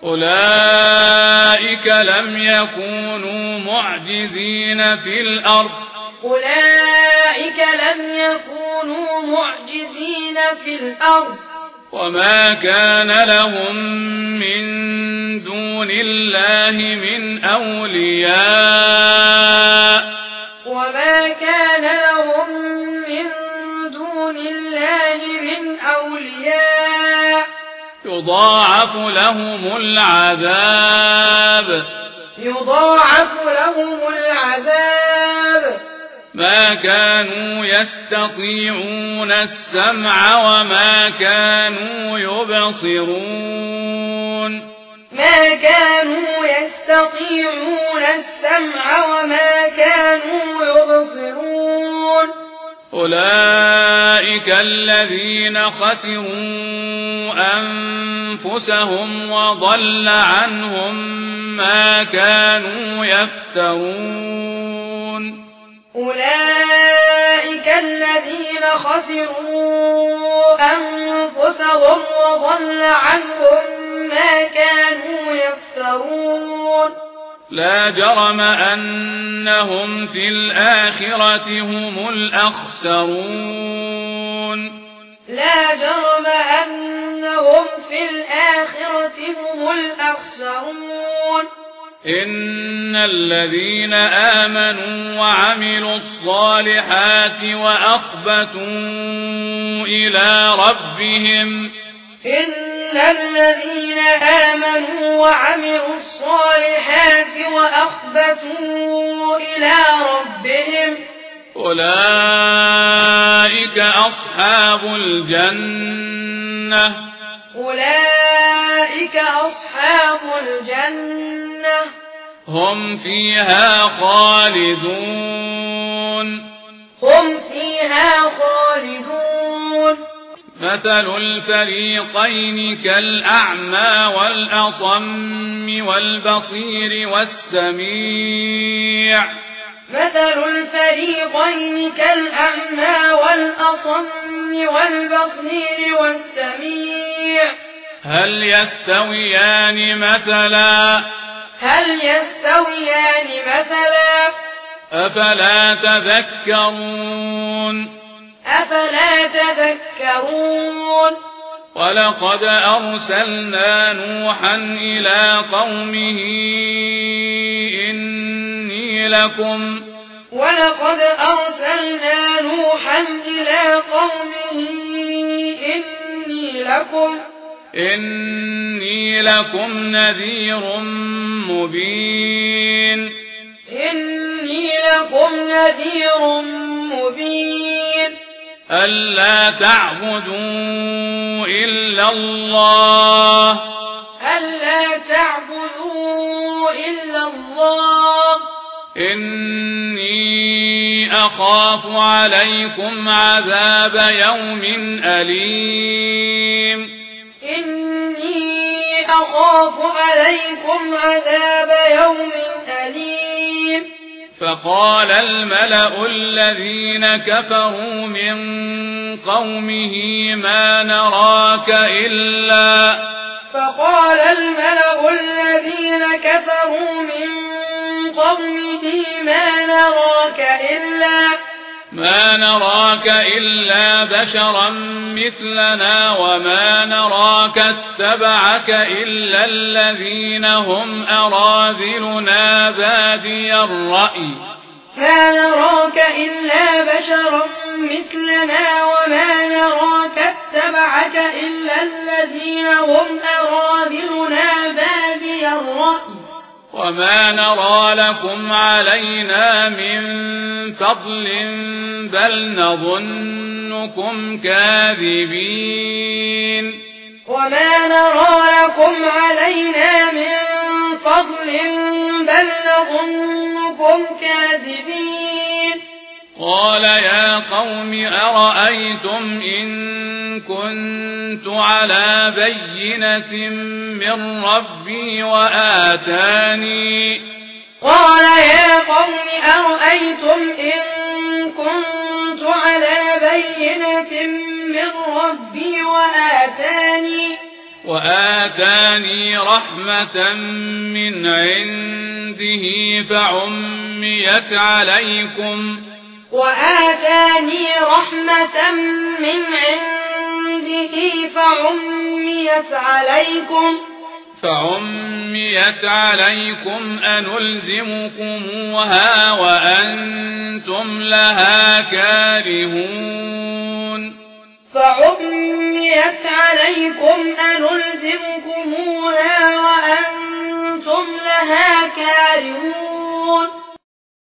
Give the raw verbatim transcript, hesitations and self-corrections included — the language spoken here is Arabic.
أولئك لم يكونوا معجزين في الأرض أولئك لم يكونوا معجزين في الأرض وما كان لهم من دون الله من أولياء وما كان لهم من دون الله من أولياء يضاعف لهم العذاب يضاعف لهم العذاب ما كانوا يستطيعون السمع وما كانوا يبصرون ما كانوا يستطيعون السمع وما كانوا يبصرون أولئك الذين خسروا أنفسهم وضل عنهم ما كانوا يفترون أولئك الذين خسروا أنفسهم وضل عنهم ما كانوا يفترون لا جرم أنهم في الآخرة هم الأخسرون لا جرم أنهم في الآخرة هم الأخسرون إن الذين آمنوا وعملوا الصالحات وأخبتوا إلى ربهم إن الذين آمنوا وعملوا الصالحات وأخبتوا إلى ربهم أولئك أصحاب الجنة أولئك أصحاب الجنة هم فيها خالدون هم فيها خالدون مثل الفريقين كالأعمى والأصم والبصير والسميع مثل الفريقين كالأعمى والأصم والبصير والسميع هل يستويان مثلا هل يستويان مثلا أفلا تذكرون أفلا تذكرون ولقد أرسلنا نوحا إلى قومه إني لكم ولقد أرسلنا نوحا إلى قومه إني لكم إني لكم نذير مبين إني لكم نذير مبين ألا تعبدوا إلا الله ألا تعبدوا إلا الله إني أخاف عليكم عذاب يوم أليم إني أخاف عليكم عذاب يوم أليم فقال الملأ الذين كفروا من قومه ما نراك إلا فقال الملأ الذين كفروا من قومه ما نراك إلا ما نراك إلا بشرا مثلنا وما نراك اتبعك إلا الذين هم أراذلنا بادي الرأي ما نراك إلا بشرا مثلنا وما نراك اتبعك إلا الذين هم أراذلنا بادي الرأي وما نرى لكم علينا من فضل بل نظنكم كاذبين وما نرى لكم علينا من فضل بل نظنكم كاذبين قال يا قوم أرأيتم إن كنت على بينة من ربي وآتاني قال يا قوم أرأيتم إن كنت على بينة من ربي وآتاني وآتاني رحمة من عنده فعميت عليكم وآتاني رحمة من عنده فعميت عليكم فعميت عليكم أنلزمكموها وأنتم لها كارهون فعميت عليكم أنلزمكموها وأنتم لها كارهون